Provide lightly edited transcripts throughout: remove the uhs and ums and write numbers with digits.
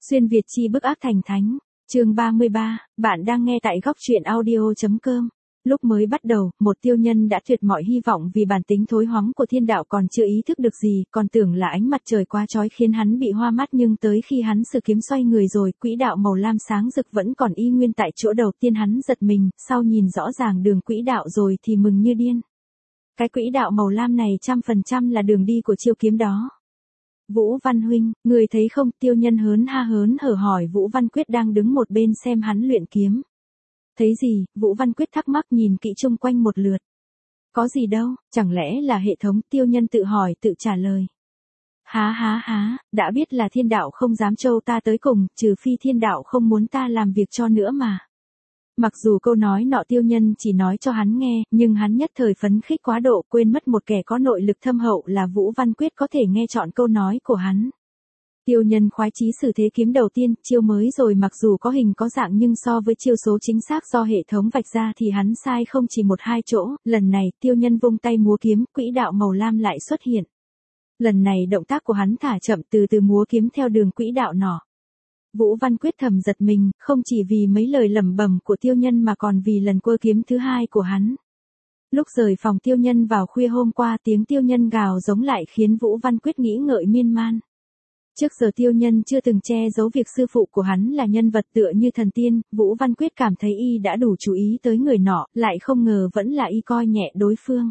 Xuyên Việt chi bức ác thành thánh. Chương 33, bạn đang nghe tại góc truyện audio.com. Lúc mới bắt đầu, một tiêu nhân đã tuyệt mọi hy vọng vì bản tính thối hoắm của thiên đạo còn chưa ý thức được gì, còn tưởng là ánh mặt trời quá chói khiến hắn bị hoa mắt, nhưng tới khi hắn sử kiếm xoay người rồi, quỹ đạo màu lam sáng rực vẫn còn y nguyên tại chỗ. Đầu tiên hắn giật mình, sau nhìn rõ ràng đường quỹ đạo rồi thì mừng như điên. Cái quỹ đạo màu lam này 100% là đường đi của chiêu kiếm đó. Vũ Văn huynh, người thấy không? Tiêu nhân hớn hở hỏi Vũ Văn Quyết đang đứng một bên xem hắn luyện kiếm. Thấy gì? Vũ Văn Quyết thắc mắc nhìn kỹ chung quanh một lượt. Có gì đâu, chẳng lẽ là hệ thống? Tiêu nhân tự hỏi tự trả lời. Há, đã biết là thiên đạo không dám trâu ta tới cùng, trừ phi thiên đạo không muốn ta làm việc cho nữa mà. Mặc dù câu nói nọ tiêu nhân chỉ nói cho hắn nghe, nhưng hắn nhất thời phấn khích quá độ, quên mất một kẻ có nội lực thâm hậu là Vũ Văn Quyết có thể nghe trọn câu nói của hắn. Tiêu nhân khoái chí sử thế kiếm đầu tiên, chiêu mới rồi, mặc dù có hình có dạng nhưng so với chiêu số chính xác do hệ thống vạch ra thì hắn sai không chỉ một hai chỗ. Lần này tiêu nhân vung tay múa kiếm, quỹ đạo màu lam lại xuất hiện. Lần này động tác của hắn thả chậm, từ từ múa kiếm theo đường quỹ đạo nọ. Vũ Văn Quyết thầm giật mình, không chỉ vì mấy lời lẩm bẩm của tiêu nhân mà còn vì lần quơ kiếm thứ hai của hắn. Lúc rời phòng tiêu nhân vào khuya hôm qua, tiếng tiêu nhân gào giống lại khiến Vũ Văn Quyết nghĩ ngợi miên man. Trước giờ tiêu nhân chưa từng che giấu việc sư phụ của hắn là nhân vật tựa như thần tiên, Vũ Văn Quyết cảm thấy y đã đủ chú ý tới người nọ, lại không ngờ vẫn là y coi nhẹ đối phương.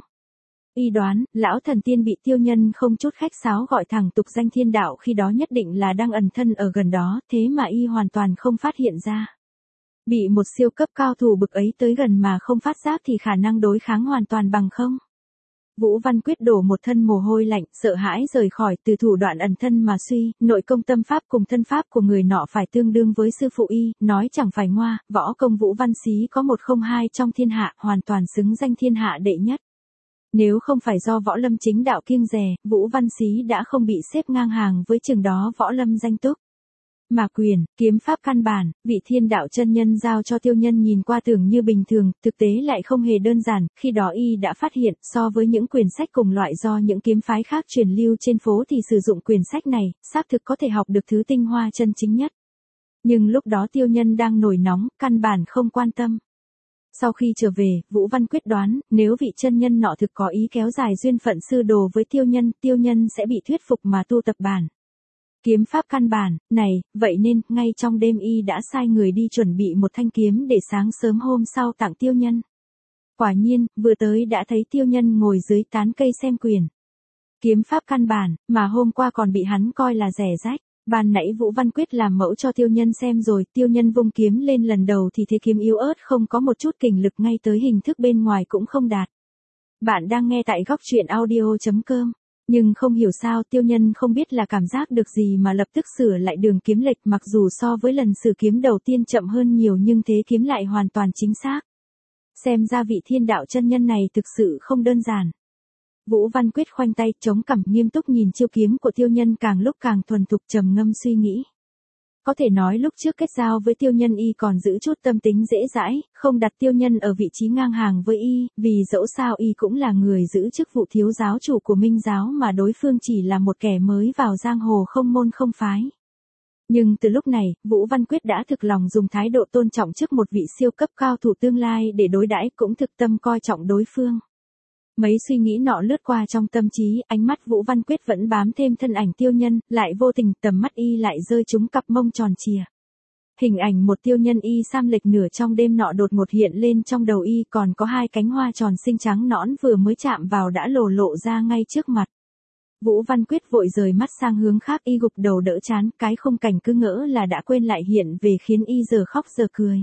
Y đoán, lão thần tiên bị tiêu nhân không chút khách sáo gọi thẳng tục danh thiên đạo khi đó nhất định là đang ẩn thân ở gần đó, thế mà y hoàn toàn không phát hiện ra. Bị một siêu cấp cao thủ bực ấy tới gần mà không phát giác thì khả năng đối kháng hoàn toàn bằng không. Vũ Văn Quyết đổ một thân mồ hôi lạnh, sợ hãi rời khỏi. Từ thủ đoạn ẩn thân mà suy, nội công tâm pháp cùng thân pháp của người nọ phải tương đương với sư phụ y, nói chẳng phải ngoa, võ công Vũ Văn Xí có 102 trong thiên hạ, hoàn toàn xứng danh thiên hạ đệ nhất. Nếu không phải do võ lâm chính đạo kiêng dè, Vũ Văn Xí đã không bị xếp ngang hàng với chừng đó võ lâm danh túc. Mà quyền, kiếm pháp căn bản, vị thiên đạo chân nhân giao cho tiêu nhân nhìn qua tưởng như bình thường, thực tế lại không hề đơn giản. Khi đó y đã phát hiện, so với những quyển sách cùng loại do những kiếm phái khác truyền lưu trên phố thì sử dụng quyển sách này, xác thực có thể học được thứ tinh hoa chân chính nhất. Nhưng lúc đó tiêu nhân đang nổi nóng, căn bản không quan tâm. Sau khi trở về, Vũ Văn Quyết đoán, nếu vị chân nhân nọ thực có ý kéo dài duyên phận sư đồ với tiêu nhân sẽ bị thuyết phục mà tu tập bản kiếm pháp căn bản này, vậy nên, ngay trong đêm y đã sai người đi chuẩn bị một thanh kiếm để sáng sớm hôm sau tặng tiêu nhân. Quả nhiên, vừa tới đã thấy tiêu nhân ngồi dưới tán cây xem quyển kiếm pháp căn bản, mà hôm qua còn bị hắn coi là rẻ rách. Ban nãy Vũ Văn Quyết làm mẫu cho tiêu nhân xem rồi, tiêu nhân vung kiếm lên lần đầu thì thế kiếm yếu ớt không có một chút kình lực, ngay tới hình thức bên ngoài cũng không đạt. Bạn đang nghe tại góc truyện audio.com. Nhưng không hiểu sao tiêu nhân không biết là cảm giác được gì mà lập tức sửa lại đường kiếm lệch, mặc dù so với lần sử kiếm đầu tiên chậm hơn nhiều nhưng thế kiếm lại hoàn toàn chính xác. Xem ra vị thiên đạo chân nhân này thực sự không đơn giản. Vũ Văn Quyết khoanh tay chống cằm nghiêm túc nhìn chiêu kiếm của tiêu nhân, càng lúc càng thuần thục, trầm ngâm suy nghĩ. Có thể nói lúc trước kết giao với tiêu nhân y còn giữ chút tâm tính dễ dãi, không đặt tiêu nhân ở vị trí ngang hàng với y, vì dẫu sao y cũng là người giữ chức vụ thiếu giáo chủ của Minh giáo mà đối phương chỉ là một kẻ mới vào giang hồ không môn không phái. Nhưng từ lúc này, Vũ Văn Quyết đã thực lòng dùng thái độ tôn trọng trước một vị siêu cấp cao thủ tương lai để đối đãi, cũng thực tâm coi trọng đối phương. Mấy suy nghĩ nọ lướt qua trong tâm trí, ánh mắt Vũ Văn Quyết vẫn bám thêm thân ảnh tiêu nhân, lại vô tình tầm mắt y lại rơi trúng cặp mông tròn trìa. Hình ảnh một tiêu nhân y sam lệch nửa trong đêm nọ đột ngột hiện lên trong đầu y, còn có hai cánh hoa tròn xinh trắng nõn vừa mới chạm vào đã lộ ra ngay trước mặt. Vũ Văn Quyết vội rời mắt sang hướng khác, y gục đầu đỡ chán, cái khung cảnh cứ ngỡ là đã quên lại hiện về khiến y giờ khóc giờ cười.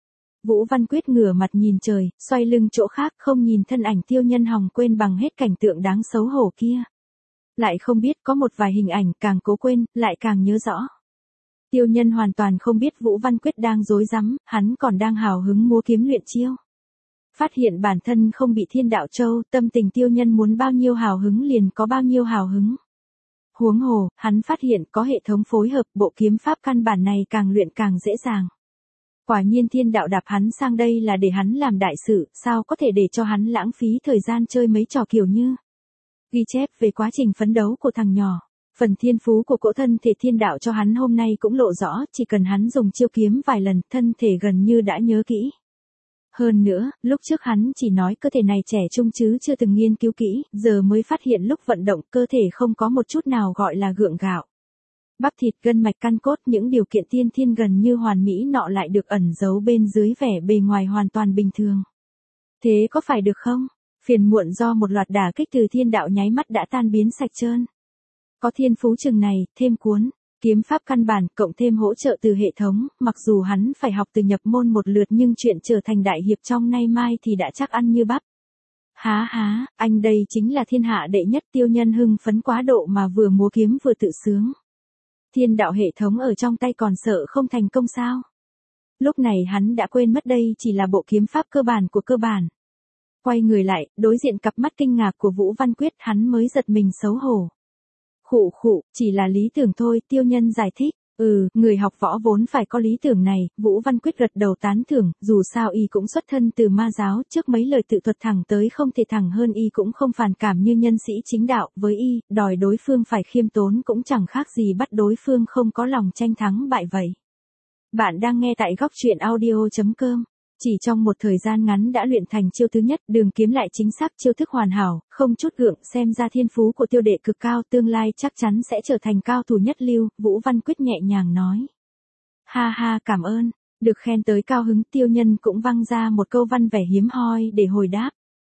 Vũ Văn Quyết ngửa mặt nhìn trời, xoay lưng chỗ khác, không nhìn thân ảnh tiêu nhân hòng quên bằng hết cảnh tượng đáng xấu hổ kia. Lại không biết có một vài hình ảnh càng cố quên, lại càng nhớ rõ. Tiêu nhân hoàn toàn không biết Vũ Văn Quyết đang rối rắm, hắn còn đang hào hứng múa kiếm luyện chiêu. Phát hiện bản thân không bị thiên đạo châu, tâm tình tiêu nhân muốn bao nhiêu hào hứng liền có bao nhiêu hào hứng. Huống hồ, hắn phát hiện có hệ thống phối hợp, bộ kiếm pháp căn bản này càng luyện càng dễ dàng. Quả nhiên thiên đạo đạp hắn sang đây là để hắn làm đại sự, sao có thể để cho hắn lãng phí thời gian chơi mấy trò kiểu như ghi chép về quá trình phấn đấu của thằng nhỏ. Phần thiên phú của cỗ thân thể thiên đạo cho hắn hôm nay cũng lộ rõ, chỉ cần hắn dùng chiêu kiếm vài lần, thân thể gần như đã nhớ kỹ. Hơn nữa, lúc trước hắn chỉ nói cơ thể này trẻ trung chứ chưa từng nghiên cứu kỹ, giờ mới phát hiện lúc vận động cơ thể không có một chút nào gọi là gượng gạo. Bắp thịt gân mạch căn cốt những điều kiện tiên thiên gần như hoàn mỹ nọ lại được ẩn giấu bên dưới vẻ bề ngoài hoàn toàn bình thường. Thế có phải được không? Phiền muộn do một loạt đả kích từ thiên đạo nháy mắt đã tan biến sạch trơn. Có thiên phú chừng này, thêm cuốn, kiếm pháp căn bản, cộng thêm hỗ trợ từ hệ thống, mặc dù hắn phải học từ nhập môn một lượt nhưng chuyện trở thành đại hiệp trong nay mai thì đã chắc ăn như bắp. Há, anh đây chính là thiên hạ đệ nhất. Tiêu Nhân hưng phấn quá độ mà vừa múa kiếm vừa tự sướng. Thiên đạo hệ thống ở trong tay còn sợ không thành công sao? Lúc này hắn đã quên mất đây chỉ là bộ kiếm pháp cơ bản của cơ bản. Quay người lại, đối diện cặp mắt kinh ngạc của Vũ Văn Quyết, hắn mới giật mình xấu hổ. Khụ, chỉ là lý tưởng thôi. Tiêu Nhân giải thích. Người học võ vốn phải có lý tưởng này. Vũ Văn Quyết gật đầu tán thưởng, dù sao y cũng xuất thân từ ma giáo, trước mấy lời tự thuật thẳng tới không thể thẳng hơn y cũng không phản cảm như nhân sĩ chính đạo, với y, đòi đối phương phải khiêm tốn cũng chẳng khác gì bắt đối phương không có lòng tranh thắng bại vậy. Bạn đang nghe tại góc truyện audio.com. Chỉ trong một thời gian ngắn đã luyện thành chiêu thứ nhất, đường kiếm lại chính xác, chiêu thức hoàn hảo, không chút gượng, xem ra thiên phú của Tiêu đệ cực cao, tương lai chắc chắn sẽ trở thành cao thủ nhất lưu. Vũ Văn Quyết nhẹ nhàng nói. Ha, cảm ơn. Được khen tới cao hứng, Tiêu Nhân cũng văng ra một câu văn vẻ hiếm hoi để hồi đáp.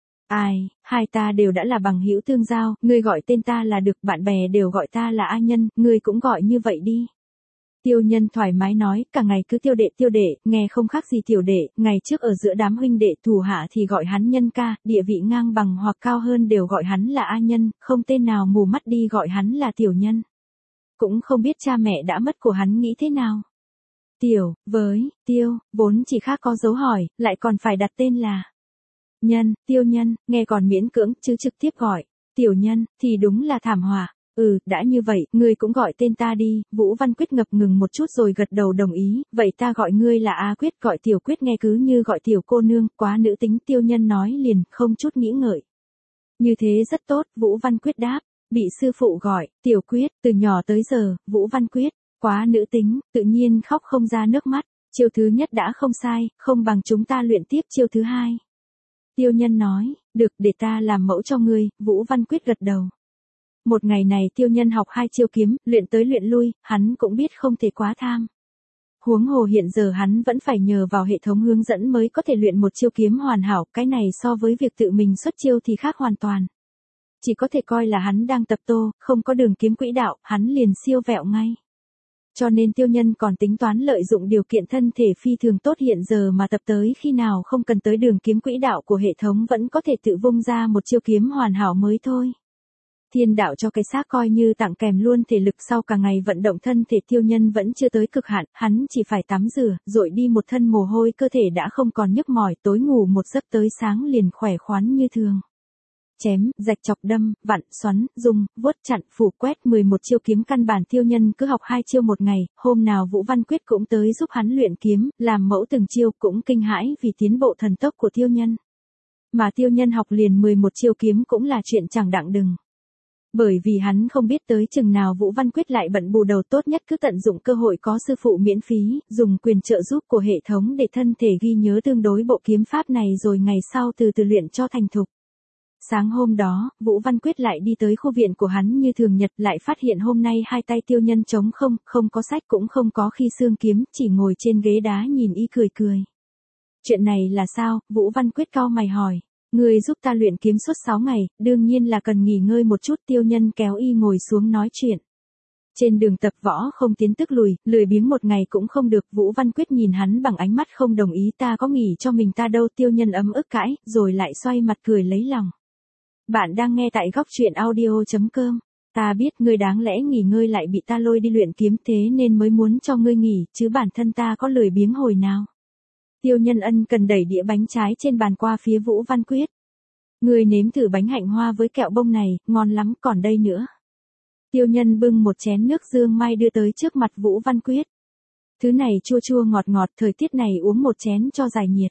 Hai ta đều đã là bằng hữu tương giao, ngươi gọi tên ta là được, bạn bè đều gọi ta là A Nhân, ngươi cũng gọi như vậy đi. Tiêu Nhân thoải mái nói, cả ngày cứ tiêu đệ, nghe không khác gì tiểu đệ, ngày trước ở giữa đám huynh đệ thủ hạ thì gọi hắn Nhân ca, địa vị ngang bằng hoặc cao hơn đều gọi hắn là A Nhân, không tên nào mù mắt đi gọi hắn là tiểu nhân. Cũng không biết cha mẹ đã mất của hắn nghĩ thế nào. Tiểu, với, tiêu, vốn chỉ khác có dấu hỏi, lại còn phải đặt tên là Nhân, Tiêu Nhân, nghe còn miễn cưỡng, chứ trực tiếp gọi tiểu nhân thì đúng là thảm họa. Đã như vậy, ngươi cũng gọi tên ta đi. Vũ Văn Quyết ngập ngừng một chút rồi gật đầu đồng ý, vậy ta gọi ngươi là A Quyết, gọi tiểu Quyết nghe cứ như gọi tiểu cô nương, quá nữ tính. Tiêu Nhân nói liền, không chút nghĩ ngợi. Như thế rất tốt, Vũ Văn Quyết đáp, bị sư phụ gọi, tiểu Quyết, từ nhỏ tới giờ, Vũ Văn Quyết, quá nữ tính, tự nhiên khóc không ra nước mắt. Chiêu thứ nhất đã không sai, không bằng chúng ta luyện tiếp chiêu thứ hai. Tiêu Nhân nói, được, để ta làm mẫu cho ngươi. Vũ Văn Quyết gật đầu. Một ngày này Tiêu Nhân học 2 chiêu kiếm, luyện tới luyện lui, hắn cũng biết không thể quá tham. Huống hồ hiện giờ hắn vẫn phải nhờ vào hệ thống hướng dẫn mới có thể luyện một chiêu kiếm hoàn hảo, cái này so với việc tự mình xuất chiêu thì khác hoàn toàn. Chỉ có thể coi là hắn đang tập tô, không có đường kiếm quỹ đạo, hắn liền siêu vẹo ngay. Cho nên Tiêu Nhân còn tính toán lợi dụng điều kiện thân thể phi thường tốt hiện giờ mà tập tới khi nào không cần tới đường kiếm quỹ đạo của hệ thống vẫn có thể tự vung ra một chiêu kiếm hoàn hảo mới thôi. Thiên đạo cho cái xác coi như tặng kèm luôn thể lực, sau cả ngày vận động thân thể Tiêu Nhân vẫn chưa tới cực hạn, hắn chỉ phải tắm rửa, dội đi một thân mồ hôi, cơ thể đã không còn nhức mỏi, tối ngủ một giấc tới sáng liền khỏe khoắn như thường. Chém, rạch chọc đâm, vặn, xoắn, dùng, vuốt chặn, phủ quét 11 chiêu kiếm căn bản Tiêu Nhân cứ học 2 chiêu một ngày, hôm nào Vũ Văn Quyết cũng tới giúp hắn luyện kiếm, làm mẫu từng chiêu, cũng kinh hãi vì tiến bộ thần tốc của Tiêu Nhân. Mà Tiêu Nhân học liền 11 chiêu kiếm cũng là chuyện chẳng đặng đừng. Bởi vì hắn không biết tới chừng nào Vũ Văn Quyết lại bận bù đầu, tốt nhất cứ tận dụng cơ hội có sư phụ miễn phí, dùng quyền trợ giúp của hệ thống để thân thể ghi nhớ tương đối bộ kiếm pháp này rồi ngày sau từ từ luyện cho thành thục. Sáng hôm đó, Vũ Văn Quyết lại đi tới khu viện của hắn như thường nhật, lại phát hiện hôm nay hai tay Tiêu Nhân trống không, không có sách cũng không có khi xương kiếm, chỉ ngồi trên ghế đá nhìn y cười cười. Chuyện này là sao? Vũ Văn Quyết cau mày hỏi. Ngươi giúp ta luyện kiếm suốt 6 ngày, đương nhiên là cần nghỉ ngơi một chút. Tiêu Nhân kéo y ngồi xuống nói chuyện. Trên đường tập võ không tiến tức lùi, lười biếng một ngày cũng không được. Vũ Văn Quyết nhìn hắn bằng ánh mắt không đồng ý. Ta có nghỉ cho mình ta đâu. Tiêu Nhân ấm ức cãi, rồi lại xoay mặt cười lấy lòng. Bạn đang nghe tại góc truyện audio.com. Ta biết ngươi đáng lẽ nghỉ ngơi lại bị ta lôi đi luyện kiếm, thế nên mới muốn cho ngươi nghỉ, chứ bản thân ta có lười biếng hồi nào. Tiêu Nhân ân cần đẩy đĩa bánh trái trên bàn qua phía Vũ Văn Quyết. Ngươi nếm thử bánh hạnh hoa với kẹo bông này, ngon lắm, còn đây nữa. Tiêu Nhân bưng một chén nước dương mai đưa tới trước mặt Vũ Văn Quyết. Thứ này chua chua ngọt ngọt, thời tiết này uống một chén cho giải nhiệt.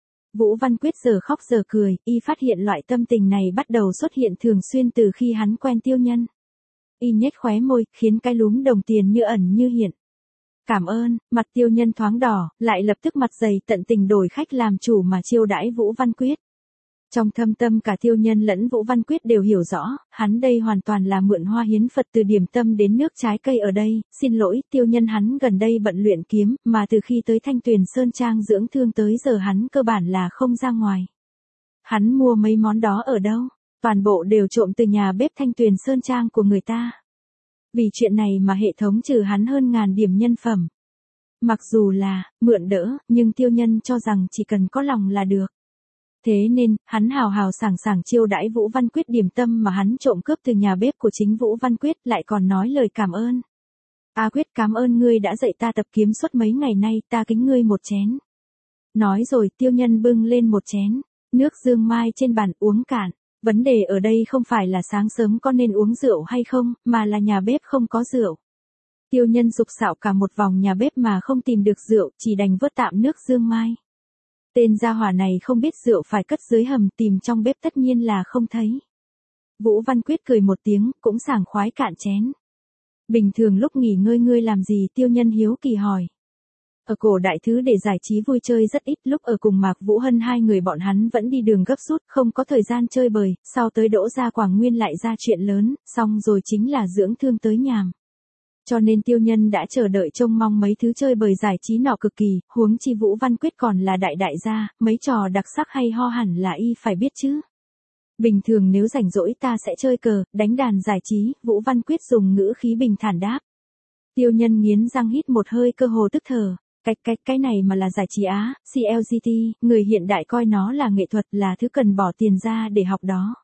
Vũ Văn Quyết giờ khóc giờ cười, y phát hiện loại tâm tình này bắt đầu xuất hiện thường xuyên từ khi hắn quen Tiêu Nhân. Y nhếch khóe môi, khiến cái lúm đồng tiền như ẩn như hiện. Cảm ơn, mặt Tiêu Nhân thoáng đỏ, lại lập tức mặt dày tận tình đổi khách làm chủ mà chiêu đãi Vũ Văn Quyết. Trong thâm tâm cả Tiêu Nhân lẫn Vũ Văn Quyết đều hiểu rõ, hắn đây hoàn toàn là mượn hoa hiến Phật từ điểm tâm đến nước trái cây ở đây, xin lỗi Tiêu Nhân hắn gần đây bận luyện kiếm, mà từ khi tới Thanh Tuyền Sơn Trang dưỡng thương tới giờ hắn cơ bản là không ra ngoài. Hắn mua mấy món đó ở đâu? Toàn bộ đều trộm từ nhà bếp Thanh Tuyền Sơn Trang của người ta. Vì chuyện này mà hệ thống trừ hắn hơn 1000 điểm nhân phẩm. Mặc dù là mượn đỡ, nhưng Tiêu Nhân cho rằng chỉ cần có lòng là được. Thế nên, hắn hào hào sảng sảng chiêu đãi Vũ Văn Quyết điểm tâm mà hắn trộm cướp từ nhà bếp của chính Vũ Văn Quyết, lại còn nói lời cảm ơn. A Quyết, cảm ơn ngươi đã dạy ta tập kiếm suốt mấy ngày nay, ta kính ngươi một chén. Nói rồi Tiêu Nhân bưng lên một chén, nước dương mai trên bàn uống cạn. Vấn đề ở đây không phải là sáng sớm có nên uống rượu hay không, mà là nhà bếp không có rượu. Tiêu Nhân sục sạo cả một vòng nhà bếp mà không tìm được rượu, chỉ đành vớt tạm nước dương mai. Tên gia hỏa này không biết rượu phải cất dưới hầm, tìm trong bếp tất nhiên là không thấy. Vũ Văn Quyết cười một tiếng, cũng sảng khoái cạn chén. Bình thường lúc nghỉ ngơi ngươi làm gì? Tiêu Nhân hiếu kỳ hỏi. Ở cổ đại thứ để giải trí vui chơi rất ít, lúc ở cùng Mạc Vũ Hân hai người bọn hắn vẫn đi đường gấp rút, không có thời gian chơi bời, sau tới Đỗ Gia Quảng Nguyên lại ra chuyện lớn, xong rồi chính là dưỡng thương tới nhàm. Cho nên Tiêu Nhân đã chờ đợi trông mong mấy thứ chơi bời giải trí nọ cực kỳ, huống chi Vũ Văn Quyết còn là đại gia, mấy trò đặc sắc hay ho hẳn là y phải biết chứ. Bình thường nếu rảnh rỗi ta sẽ chơi cờ, đánh đàn giải trí, Vũ Văn Quyết dùng ngữ khí bình thản đáp. Tiêu Nhân nghiến răng hít một hơi cơ hồ tức thở. Cái này mà là giải trí á, CLGT, người hiện đại coi nó là nghệ thuật, là thứ cần bỏ tiền ra để học đó.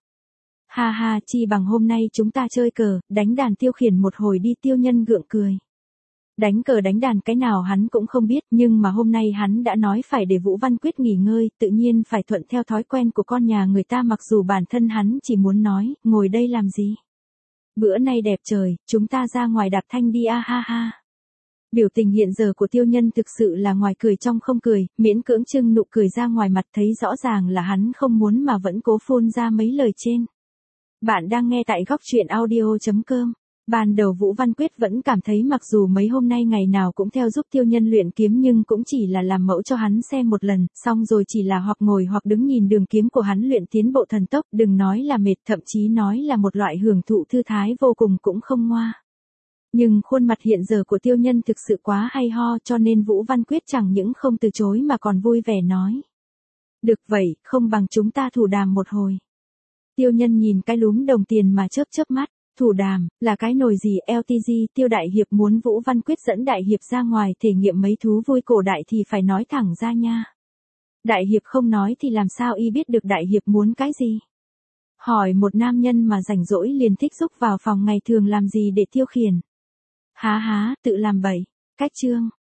Ha ha, chi bằng hôm nay chúng ta chơi cờ, đánh đàn tiêu khiển một hồi đi. Tiêu Nhân gượng cười. Đánh cờ đánh đàn cái nào hắn cũng không biết, nhưng mà hôm nay hắn đã nói phải để Vũ Văn Quyết nghỉ ngơi, tự nhiên phải thuận theo thói quen của con nhà người ta, mặc dù bản thân hắn chỉ muốn nói, ngồi đây làm gì? Bữa nay đẹp trời, chúng ta ra ngoài đạp thanh đi a ha ha. Biểu tình hiện giờ của Tiêu Nhân thực sự là ngoài cười trong không cười, miễn cưỡng trưng nụ cười ra ngoài mặt, thấy rõ ràng là hắn không muốn mà vẫn cố phun ra mấy lời trên. Bạn đang nghe tại góc truyện audio.com. Ban đầu Vũ Văn Quyết vẫn cảm thấy mặc dù mấy hôm nay ngày nào cũng theo giúp Tiêu Nhân luyện kiếm nhưng cũng chỉ là làm mẫu cho hắn xem một lần, xong rồi chỉ là hoặc ngồi hoặc đứng nhìn đường kiếm của hắn luyện tiến bộ thần tốc, đừng nói là mệt, thậm chí nói là một loại hưởng thụ thư thái vô cùng cũng không ngoa. Nhưng khuôn mặt hiện giờ của Tiêu Nhân thực sự quá hay ho, cho nên Vũ Văn Quyết chẳng những không từ chối mà còn vui vẻ nói. Được vậy, không bằng chúng ta thủ đàm một hồi. Tiêu Nhân nhìn cái lúm đồng tiền mà chớp mắt. Thủ đàm, là cái nồi gì? LTG, Tiêu Đại Hiệp muốn Vũ Văn Quyết dẫn Đại Hiệp ra ngoài thể nghiệm mấy thú vui cổ đại thì phải nói thẳng ra nha. Đại Hiệp không nói thì làm sao y biết được Đại Hiệp muốn cái gì? Hỏi một nam nhân mà rảnh rỗi liền thích rúc vào phòng ngày thường làm gì để tiêu khiển. Há, tự làm bậy. Cách chương.